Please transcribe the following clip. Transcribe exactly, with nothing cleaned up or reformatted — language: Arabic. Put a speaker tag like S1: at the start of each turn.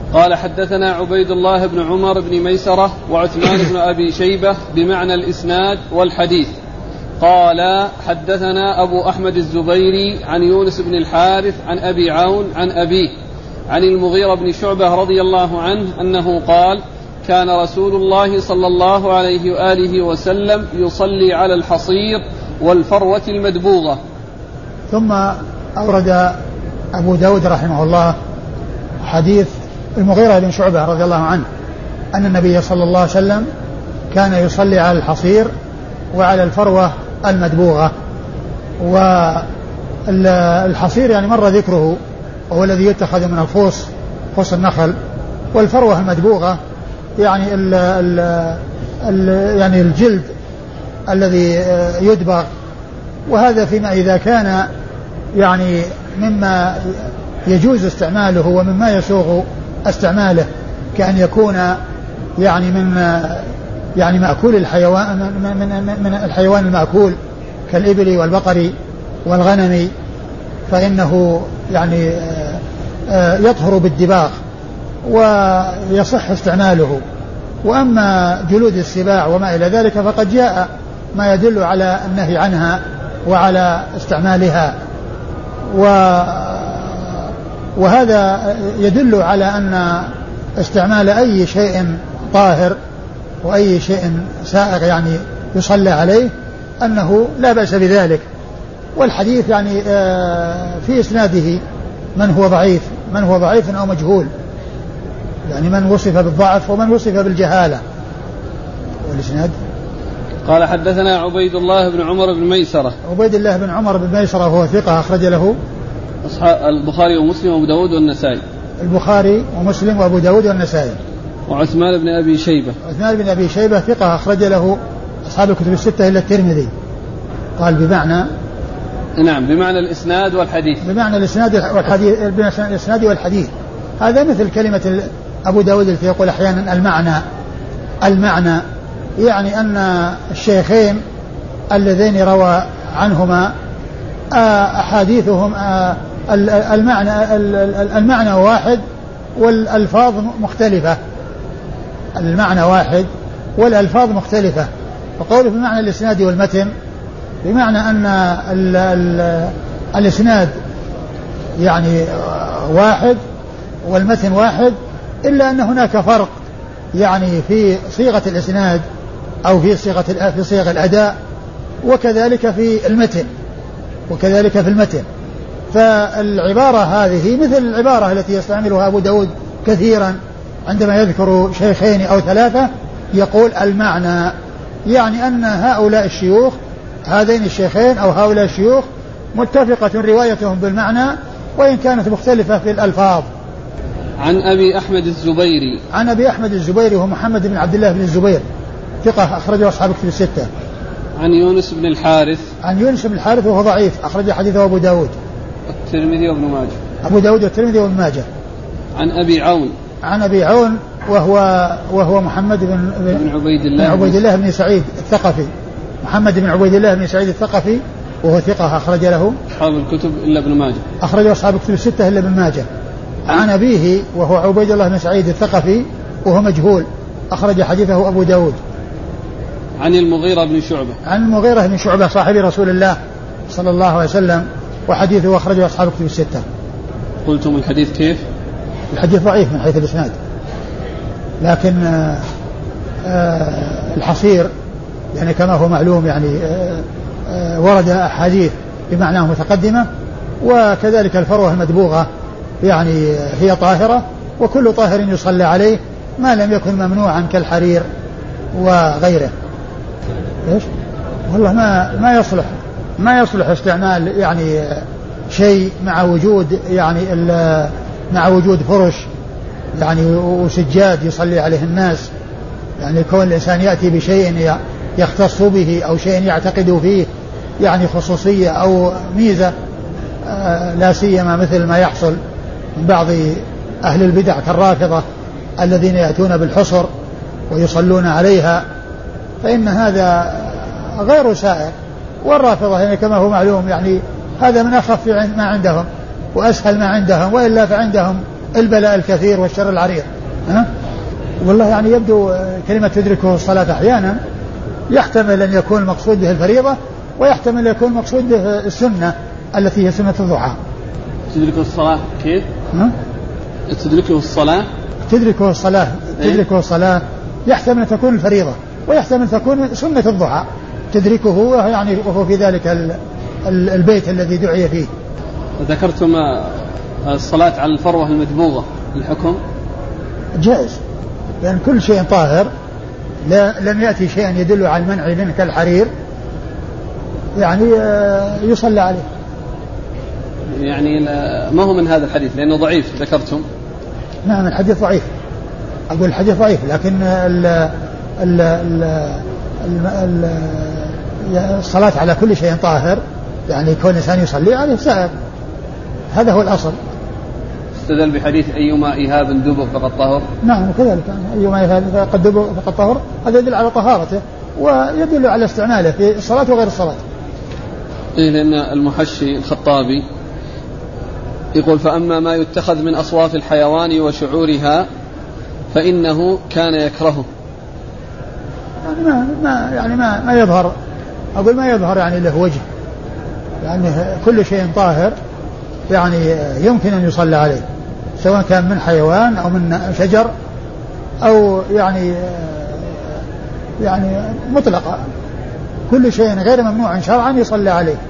S1: قال حدثنا عبيد الله بن عمر بن ميسرة وعثمان بن أبي شيبة بمعنى الإسناد والحديث. قال حدثنا أبو أحمد الزبيري عن يونس بن الحارث عن أبي عون عن أبيه عن المغيرة بن شعبة رضي الله عنه أنه قال كان رسول الله صلى الله عليه وآله وسلم يصلي على الحصير والفروة المدبوغة.
S2: ثم أورد أبو داود رحمه الله حديث المغيرة بن شعبة رضي الله عنه أن النبي صلى الله عليه وسلم كان يصلي على الحصير وعلى الفروة المدبوغة. والحصير يعني مر ذكره وهو الذي يتخذ من الفوص فوص النخل، والفروة المدبوغة يعني ال ال ال يعني الجلد الذي يدبغ. وهذا فيما إذا كان يعني مما يجوز استعماله ومما يسوغ استعماله، كأن يكون يعني من يعني مأكول الحيوان من, من, من الحيوان المأكول كالإبل والبقر والغنم، فإنه يعني يطهر بالدباغ ويصح استعماله. وأما جلود السباع وما إلى ذلك فقد جاء ما يدل على النهي عنها وعلى استعمالها، وهذا يدل على أن استعمال أي شيء طاهر وأي شيء سائغ يعني يصلى عليه أنه لا بأس بذلك. والحديث يعني في إسناده من هو ضعيف من هو ضعيف أو مجهول، يعني من وصف بالضعف ومن وصف بالجهالة. والإسناد
S1: قال حدثنا عبيد الله بن عمر بن ميسرة.
S2: عبيد الله بن عمر بن ميسرة هو ثقة أخرج له
S1: أصحاب البخاري ومسلم وأبو داود والنسائي.
S2: البخاري ومسلم وأبو داود والنسائي.
S1: وعثمان بن أبي شيبة.
S2: عثمان بن أبي شيبة ثقة أخرج له أصحاب الكتب الستة إلا الترمذي. قال بمعنى
S1: نعم بمعنى الإسناد والحديث.
S2: بمعنى الإسناد والحديث الإسناد والحديث. هذا مثل كلمة أبو داود التي يقول أحيانا المعنى المعنى يعني أن الشيخين اللذين روى عنهما أحاديثهم المعنى المعنى واحد والألفاظ مختلفة. المعنى واحد والألفاظ مختلفة. وقوله بمعنى الإسناد والمتن بمعنى أن ال ال الإسناد يعني واحد والمتن واحد، إلا أن هناك فرق يعني في صيغة الإسناد أو في صيغة في صيغ الأداء، وكذلك في المتن وكذلك في المتن. فالعبارة هذه مثل العبارة التي يستعملها أبو داود كثيرا عندما يذكر شيخين أو ثلاثة يقول المعنى، يعني أن هؤلاء الشيوخ هذين الشيخين أو هؤلاء الشيوخ متفقة روايتهم بالمعنى وإن كانت مختلفة في الألفاظ.
S1: عن أبي أحمد الزبيري.
S2: عن أبي أحمد الزبيري وهو محمد بن عبد الله بن الزبير ثقة أخرجه أصحاب الكتب الستة.
S1: عن يونس بن الحارث.
S2: عن يونس بن الحارث وهو ضعيف أخرج حديثه أبو داود
S1: الترمذي وابن ماجه.
S2: أبو داود والترمذي وابن ماجه.
S1: عن أبي عون.
S2: عن أبي عون وهو وهو محمد بن,
S1: بن عبيد الله
S2: بن عبيد الله بن سعيد الثقفي. محمد بن عبيد الله بن سعيد الثقفي وهو ثقة أخرج له
S1: أصحاب الكتب إلا ابن ماجه.
S2: أخرجه أصحاب الكتب الستة إلا ابن ماجه. عن أبيه وهو عبيد الله بن سعيد الثقفي وهو مجهول أخرج حديثه أبو داود.
S1: عن المغيرة بن شعبة.
S2: عن المغيرة بن شعبة صاحب رسول الله صلى الله عليه وسلم وحديثه أخرجه أصحاب الكتب الستة.
S1: قلتم الحديث كيف؟
S2: الحديث ضعيف من حيث الإسناد، لكن آآ آآ الحصير يعني كما هو معلوم يعني آآ آآ ورد أحاديث بمعناه متقدمة، وكذلك الفروة المدبوغة يعني هي طاهرة، وكل طاهر يصلى عليه ما لم يكن ممنوعا كالحرير وغيره. إيش؟ والله ما ما يصلح ما يصلح استعمال يعني شيء مع وجود يعني مع وجود فرش يعني وسجاد يصلي عليه الناس، يعني كون الإنسان يأتي بشيء يختص به أو شيء يعتقد فيه يعني خصوصية أو ميزة، لا سيما مثل ما يحصل من بعض أهل البدع كالرافضة الذين يأتون بالحصر ويصلون عليها، فإن هذا غير سائر. والرافضة يعني كما هو معلوم يعني هذا من أخف ما عندهم وأسهل ما عندهم، وإلا فعندهم البلاء الكثير والشر العريض. ها؟ والله يعني يبدو كلمة تدركه الصلاة أحيانا يحتمل أن يكون المقصود به الفريضة، ويحتمل أن يكون المقصود به السنة التي هي سنة الضحى.
S1: تدركه الصلاة كيف؟
S2: ها؟
S1: تدركه الصلاة
S2: تدركه الصلاة تدركه الصلاة يحتمل أن تكون الفريضة، ويحتمل أن تكون سنة الضحى تدركه، يعني وهو في ذلك البيت الذي دعي فيه.
S1: ذكرتم الصلاة على الفروة المدبوغة، الحكم
S2: جائز، لأن يعني كل شيء طاهر لا لم يأتي شيء يدل على المنع منه كالحرير يعني يصلى عليه.
S1: يعني ما هو من هذا الحديث لأنه ضعيف ذكرتم؟
S2: نعم الحديث ضعيف، أقول الحديث ضعيف، لكن ال ال ال الصلاة على كل شيء طاهر يعني كون الإنسان يصلي عليه سائر، هذا هو الأصل.
S1: استدل بحديث أيما إيهاب دبغ فقد طهر.
S2: نعم كذلك أيما إيهاب قد دبغ فقد طهر، هذا يدل على طهارته ويدل على استعماله في الصلاة وغير الصلاة.
S1: إيه لأن المحشي الخطابي يقول فأما ما يتخذ من أصواف الحيوان وشعورها فإنه كان يكرهه.
S2: يعني ما, ما يعني ما, ما يظهر، أقول ما يظهر يعني له وجه، يعني كل شيء طاهر يعني يمكن أن يصلى عليه سواء كان من حيوان أو من شجر أو يعني يعني مطلقة، كل شيء غير ممنوع شرعا يصلى عليه.